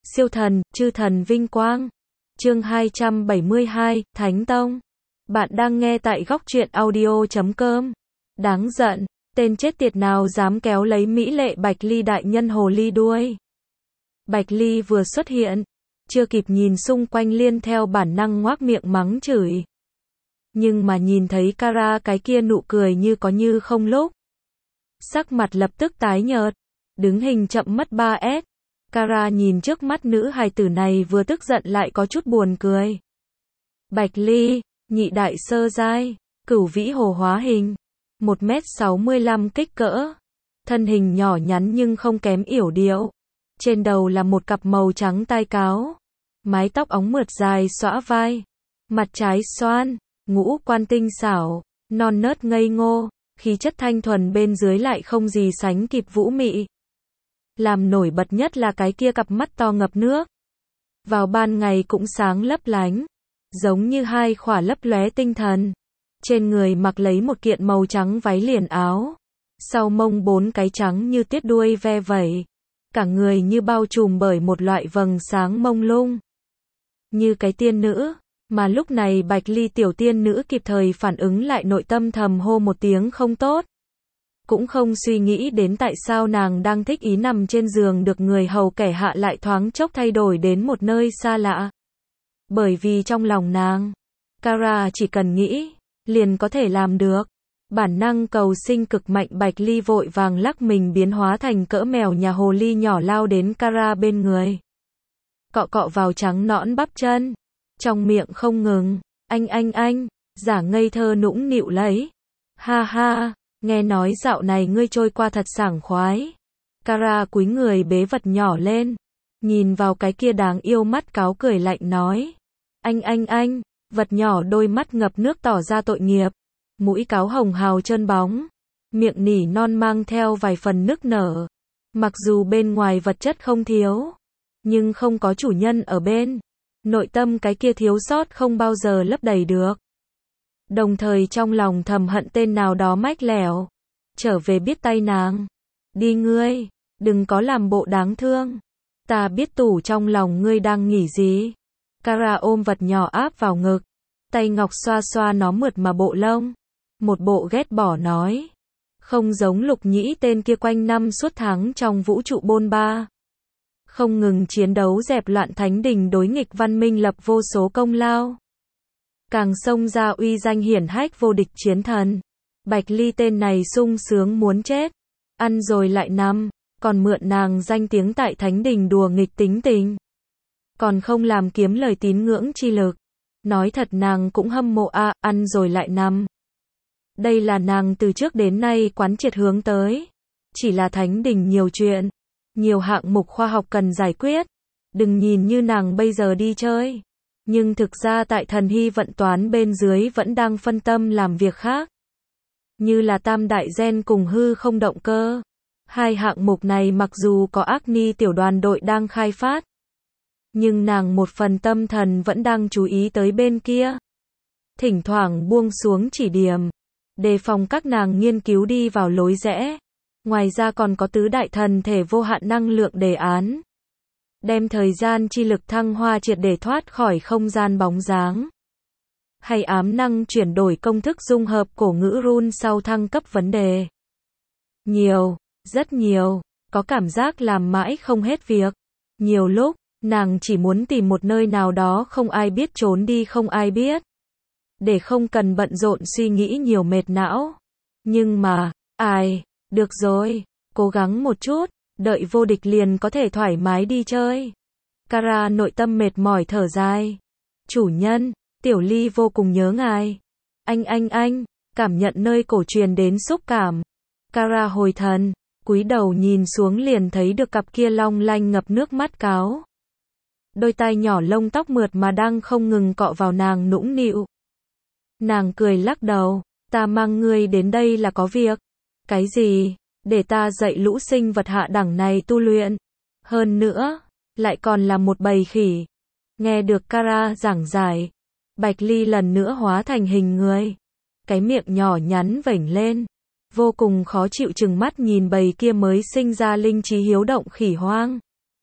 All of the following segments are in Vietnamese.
Siêu thần, chư thần vinh quang. Chương 272, Thánh Tông. Bạn đang nghe tại góc truyện audio.com. Đáng giận, tên chết tiệt nào dám kéo lấy mỹ lệ Bạch Ly đại nhân hồ ly đuôi. Bạch Ly vừa xuất hiện, chưa kịp nhìn xung quanh liền theo bản năng ngoác miệng mắng chửi. Nhưng mà nhìn thấy Kara cái kia nụ cười như có như không lúc. Sắc mặt lập tức tái nhợt, đứng hình chậm mất 3S. Kara nhìn trước mắt nữ hài tử này vừa tức giận lại có chút buồn cười. Bạch Ly, nhị đại sơ giai, cửu vĩ hồ hóa hình, 1m65 kích cỡ, thân hình nhỏ nhắn nhưng không kém yểu điệu. Trên đầu là một cặp màu trắng tai cáo, mái tóc óng mượt dài xõa vai, mặt trái xoan, ngũ quan tinh xảo, non nớt ngây ngô, khí chất thanh thuần bên dưới lại không gì sánh kịp vũ mị. Làm nổi bật nhất là cái kia cặp mắt to ngập nước. Vào ban ngày cũng sáng lấp lánh, giống như hai khỏa lấp lóe tinh thần. Trên người mặc lấy một kiện màu trắng váy liền áo, sau mông 4 cái trắng như tuyết đuôi ve vẩy. Cả người như bao trùm bởi một loại vầng sáng mông lung. Như cái tiên nữ, mà lúc này Bạch Ly tiểu tiên nữ kịp thời phản ứng lại nội tâm thầm hô một tiếng không tốt. Cũng không suy nghĩ đến tại sao nàng đang thích ý nằm trên giường được người hầu kẻ hạ lại thoáng chốc thay đổi đến một nơi xa lạ. Bởi vì trong lòng nàng, Kara chỉ cần nghĩ, liền có thể làm được. Bản năng cầu sinh cực mạnh Bạch Ly vội vàng lắc mình biến hóa thành cỡ mèo nhà hồ ly nhỏ lao đến Kara bên người. Cọ cọ vào trắng nõn bắp chân, trong miệng không ngừng, anh, giả ngây thơ nũng nịu lấy. Ha ha, nghe nói dạo này ngươi trôi qua thật sảng khoái. Kara cúi người bế vật nhỏ lên, nhìn vào cái kia đáng yêu mắt cáo cười lạnh nói. Anh, vật nhỏ đôi mắt ngập nước tỏ ra tội nghiệp. Mũi cáo hồng hào trơn bóng, miệng nỉ non mang theo vài phần nức nở. Mặc dù bên ngoài vật chất không thiếu, nhưng không có chủ nhân ở bên, nội tâm cái kia thiếu sót không bao giờ lấp đầy được. Đồng thời trong lòng thầm hận tên nào đó mách lẻo, trở về biết tay nàng. Đi ngươi, đừng có làm bộ đáng thương. Ta biết tủ trong lòng ngươi đang nghĩ gì. Kara ôm vật nhỏ áp vào ngực, tay ngọc xoa xoa nó mượt mà bộ lông. Một bộ ghét bỏ nói. Không giống Lục Nhĩ tên kia quanh năm suốt tháng trong vũ trụ bôn ba. Không ngừng chiến đấu dẹp loạn thánh đình đối nghịch văn minh lập vô số công lao. Càng xông ra uy danh hiển hách vô địch chiến thần. Bạch Ly tên này sung sướng muốn chết. Ăn rồi lại nằm, còn mượn nàng danh tiếng tại thánh đình đùa nghịch tính tình. Còn không làm kiếm lời tín ngưỡng chi lực. Nói thật nàng cũng hâm mộ ăn rồi lại nằm. Đây là nàng từ trước đến nay quán triệt hướng tới. Chỉ là thánh đình nhiều chuyện, nhiều hạng mục khoa học cần giải quyết. Đừng nhìn như nàng bây giờ đi chơi. Nhưng thực ra tại thần hy vận toán bên dưới vẫn đang phân tâm làm việc khác. Như là tam đại gen cùng hư không động cơ. Hai hạng mục này mặc dù có ác ni tiểu đoàn đội đang khai phát. Nhưng nàng một phần tâm thần vẫn đang chú ý tới bên kia. Thỉnh thoảng buông xuống chỉ điểm. Đề phòng các nàng nghiên cứu đi vào lối rẽ. Ngoài ra còn có tứ đại thần thể vô hạn năng lượng đề án. Đem thời gian chi lực thăng hoa triệt để thoát khỏi không gian bóng dáng. Hay ám năng chuyển đổi công thức dung hợp cổ ngữ run sau thăng cấp vấn đề. Nhiều, rất nhiều, có cảm giác làm mãi không hết việc. Nhiều lúc, nàng chỉ muốn tìm một nơi nào đó không ai biết trốn đi không ai biết. Để không cần bận rộn suy nghĩ nhiều mệt não. Nhưng mà, được rồi, cố gắng một chút, đợi vô địch liền có thể thoải mái đi chơi. Kara nội tâm mệt mỏi thở dài. Chủ nhân, Tiểu Ly vô cùng nhớ ngài. Anh, cảm nhận nơi cổ truyền đến xúc cảm. Kara hồi thần, cúi đầu nhìn xuống liền thấy được cặp kia long lanh ngập nước mắt cáo. Đôi tai nhỏ lông tóc mượt mà đang không ngừng cọ vào nàng nũng nịu. Nàng cười lắc đầu, ta mang ngươi đến đây là có việc. Cái gì? Để ta dạy lũ sinh vật hạ đẳng này tu luyện. Hơn nữa, lại còn là một bầy khỉ. Nghe được Kara giảng giải, Bạch Ly lần nữa hóa thành hình người. Cái miệng nhỏ nhắn vểnh lên, vô cùng khó chịu trừng mắt nhìn bầy kia mới sinh ra linh trí hiếu động khỉ hoang.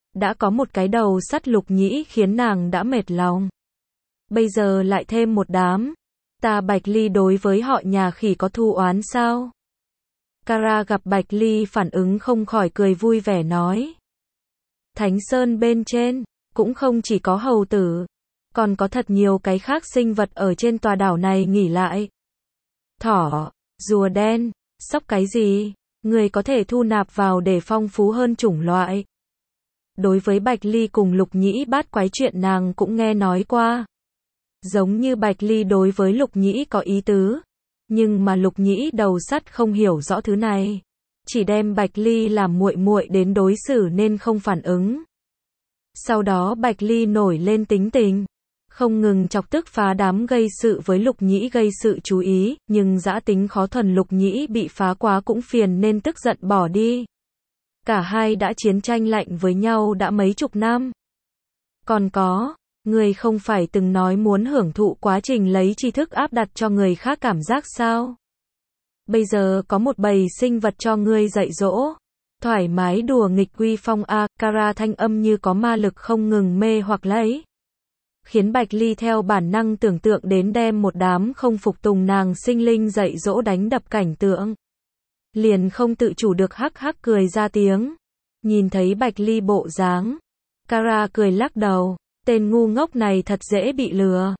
đã có một cái đầu sắt Lục Nhĩ khiến nàng đã mệt lòng. Bây giờ lại thêm một đám. Ta Bạch Ly đối với họ nhà khỉ có thù oán sao? Kara gặp Bạch Ly phản ứng không khỏi cười vui vẻ nói. Thánh Sơn bên trên, cũng không chỉ có hầu tử, còn có thật nhiều cái khác sinh vật ở trên tòa đảo này nghỉ lại. Thỏ, rùa đen, sóc cái gì, người có thể thu nạp vào để phong phú hơn chủng loại. Đối với Bạch Ly cùng Lục Nhĩ bát quái chuyện nàng cũng nghe nói qua. Giống như Bạch Ly đối với Lục Nhĩ có ý tứ, nhưng mà Lục Nhĩ đầu sắt không hiểu rõ thứ này, chỉ đem Bạch Ly làm muội muội đến đối xử nên không phản ứng. Sau đó Bạch Ly nổi lên tính tình, không ngừng chọc tức phá đám gây sự với Lục Nhĩ gây sự chú ý, nhưng dã tính khó thuần Lục Nhĩ bị phá quá cũng phiền nên tức giận bỏ đi. Cả hai đã chiến tranh lạnh với nhau đã mấy chục năm. Còn có, người không phải từng nói muốn hưởng thụ quá trình lấy tri thức áp đặt cho người khác cảm giác sao? Bây giờ có một bầy sinh vật cho ngươi dạy dỗ. Thoải mái đùa nghịch uy phong a, Kara thanh âm như có ma lực không ngừng mê hoặc lấy. Khiến Bạch Ly theo bản năng tưởng tượng đến đem một đám không phục tùng nàng sinh linh dạy dỗ đánh đập cảnh tượng. Liền không tự chủ được hắc hắc cười ra tiếng. Nhìn thấy Bạch Ly bộ dáng, Kara cười lắc đầu, tên ngu ngốc này thật dễ bị lừa.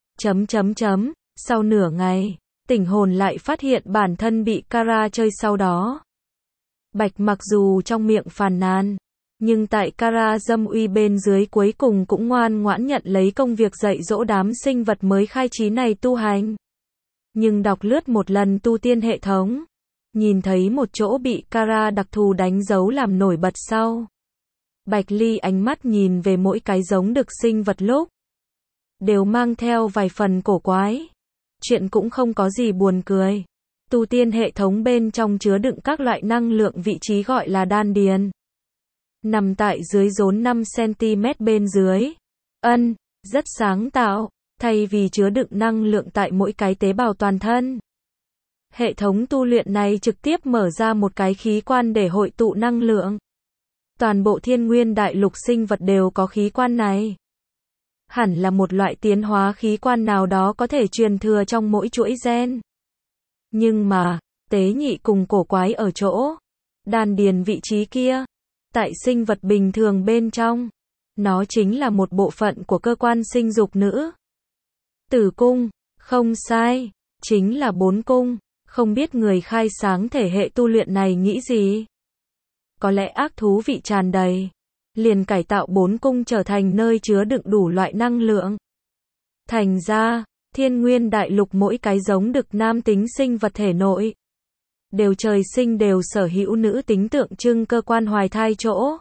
Sau nửa ngày, tỉnh hồn lại phát hiện bản thân bị Kara chơi sau đó. Bạch mặc dù trong miệng phàn nàn, nhưng tại Kara dâm uy bên dưới cuối cùng cũng ngoan ngoãn nhận lấy công việc dạy dỗ đám sinh vật mới khai trí này tu hành. Nhưng đọc lướt một lần tu tiên hệ thống, nhìn thấy một chỗ bị Kara đặc thù đánh dấu làm nổi bật sau. Bạch Ly ánh mắt nhìn về mỗi cái giống được sinh vật lúc đều mang theo vài phần cổ quái. Chuyện cũng không có gì buồn cười. Tu tiên hệ thống bên trong chứa đựng các loại năng lượng vị trí gọi là đan điền. Nằm tại dưới rốn 5 cm bên dưới. Rất sáng tạo, thay vì chứa đựng năng lượng tại mỗi cái tế bào toàn thân. Hệ thống tu luyện này trực tiếp mở ra một cái khí quan để hội tụ năng lượng. Toàn bộ thiên nguyên đại lục sinh vật đều có khí quan này. Hẳn là một loại tiến hóa khí quan nào đó có thể truyền thừa trong mỗi chuỗi gen. Nhưng mà, tế nhị cùng cổ quái ở chỗ đan điền vị trí kia, tại sinh vật bình thường bên trong, nó chính là một bộ phận của cơ quan sinh dục nữ. Tử cung, không sai, chính là 4 cung, không biết người khai sáng thể hệ tu luyện này nghĩ gì. Có lẽ ác thú vị tràn đầy, liền cải tạo 4 cung trở thành nơi chứa đựng đủ loại năng lượng. Thành ra, thiên nguyên đại lục mỗi cái giống được nam tính sinh vật thể nội đều trời sinh đều sở hữu nữ tính tượng trưng cơ quan hoài thai chỗ.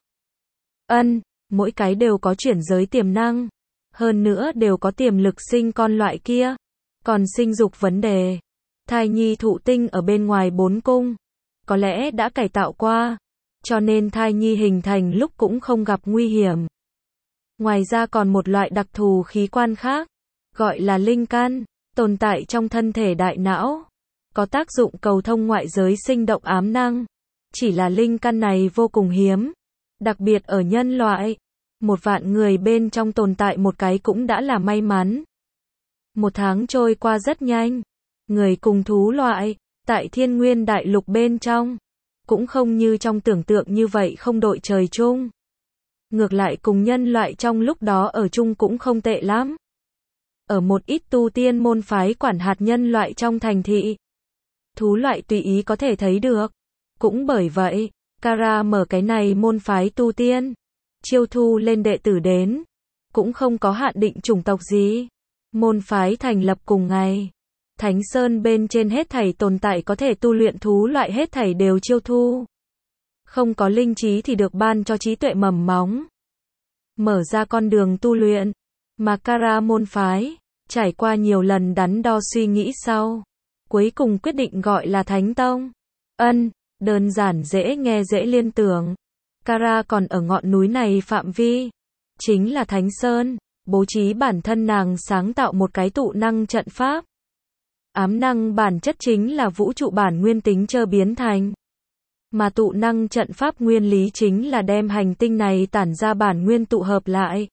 Mỗi cái đều có chuyển giới tiềm năng, hơn nữa đều có tiềm lực sinh con loại kia. Còn sinh dục vấn đề, thai nhi thụ tinh ở bên ngoài 4 cung, có lẽ đã cải tạo qua, cho nên thai nhi hình thành lúc cũng không gặp nguy hiểm. Ngoài ra còn một loại đặc thù khí quan khác, gọi là linh căn, tồn tại trong thân thể đại não, có tác dụng cầu thông ngoại giới sinh động ám năng. Chỉ là linh căn này vô cùng hiếm, đặc biệt ở nhân loại, 1 vạn người bên trong tồn tại một cái cũng đã là may mắn. 1 tháng trôi qua rất nhanh, người cùng thú loại, tại thiên nguyên đại lục bên trong, cũng không như trong tưởng tượng như vậy không đội trời chung. Ngược lại cùng nhân loại trong lúc đó ở chung cũng không tệ lắm. Ở một ít tu tiên môn phái quản hạt nhân loại trong thành thị, thú loại tùy ý có thể thấy được. Cũng bởi vậy, Kara mở cái này môn phái tu tiên, chiêu thu lên đệ tử đến, cũng không có hạn định chủng tộc gì. Môn phái thành lập cùng ngày, Thánh Sơn bên trên hết thảy tồn tại có thể tu luyện thú loại hết thảy đều chiêu thu. Không có linh trí thì được ban cho trí tuệ mầm móng, mở ra con đường tu luyện. Mà Kara môn phái, trải qua nhiều lần đắn đo suy nghĩ sau, cuối cùng quyết định gọi là Thánh Tông. Đơn giản dễ nghe dễ liên tưởng. Kara còn ở ngọn núi này phạm vi, chính là Thánh Sơn, bố trí bản thân nàng sáng tạo một cái tụ năng trận pháp. Ám năng bản chất chính là vũ trụ bản nguyên tính chơ biến thành. Mà tụ năng trận pháp nguyên lý chính là đem hành tinh này tản ra bản nguyên tụ hợp lại.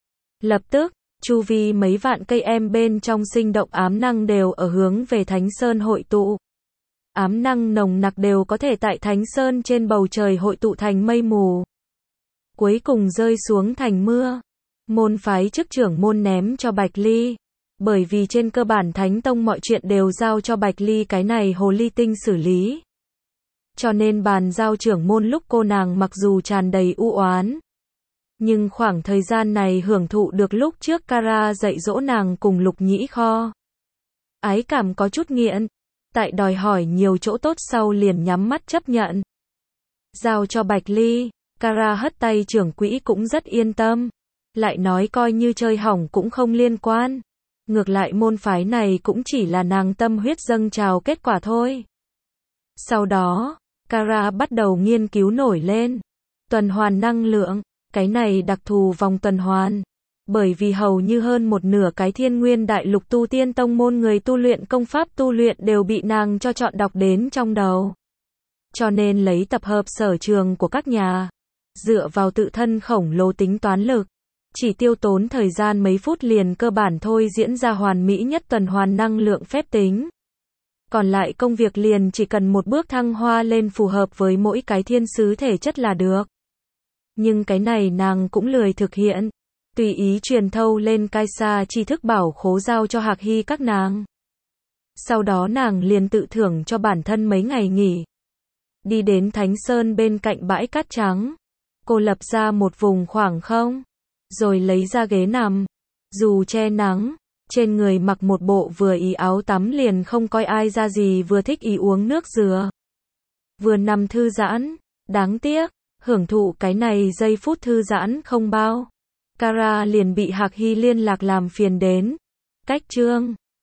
Lập tức, chu vi mấy vạn cây em bên trong sinh động ám năng đều ở hướng về Thánh Sơn hội tụ. Ám năng nồng nặc đều có thể tại Thánh Sơn trên bầu trời hội tụ thành mây mù. Cuối cùng rơi xuống thành mưa. Môn phái chức trưởng môn ném cho Bạch Ly. Bởi vì trên cơ bản Thánh Tông mọi chuyện đều giao cho Bạch Ly cái này hồ ly tinh xử lý. Cho nên bàn giao trưởng môn lúc cô nàng mặc dù tràn đầy u oán. Nhưng khoảng thời gian này hưởng thụ được lúc trước Kara dạy dỗ nàng cùng Lục Nhĩ Kho. Ái cảm có chút nghiện. Tại đòi hỏi nhiều chỗ tốt sau liền nhắm mắt chấp nhận. Giao cho Bạch Ly, Kara hất tay trưởng quỹ cũng rất yên tâm. Lại nói coi như chơi hỏng cũng không liên quan. Ngược lại môn phái này cũng chỉ là nàng tâm huyết dâng trào kết quả thôi. Sau đó, Kara bắt đầu nghiên cứu nổi lên. Tuần hoàn năng lượng, cái này đặc thù vòng tuần hoàn. Bởi vì hầu như hơn một nửa cái Thiên Nguyên Đại Lục tu tiên tông môn người tu luyện công pháp tu luyện đều bị nàng cho chọn đọc đến trong đầu. Cho nên lấy tập hợp sở trường của các nhà, dựa vào tự thân khổng lồ tính toán lực, chỉ tiêu tốn thời gian mấy phút liền cơ bản thôi diễn ra hoàn mỹ nhất tuần hoàn năng lượng phép tính. Còn lại công việc liền chỉ cần một bước thăng hoa lên phù hợp với mỗi cái thiên sứ thể chất là được. Nhưng cái này nàng cũng lười thực hiện. Tùy ý truyền thâu lên Kaisa tri thức bảo khố giao cho Hạc Hy các nàng. Sau đó nàng liền tự thưởng cho bản thân mấy ngày nghỉ. Đi đến Thánh Sơn bên cạnh bãi cát trắng. Cô lập ra một vùng khoảng không. Rồi lấy ra ghế nằm. Dù che nắng. Trên người mặc một bộ vừa ý áo tắm liền không coi ai ra gì vừa thích ý uống nước dừa. Vừa nằm thư giãn. Đáng tiếc. Hưởng thụ cái này giây phút thư giãn không bao. Kara liền bị Hạc Hy liên lạc làm phiền đến. Cách chương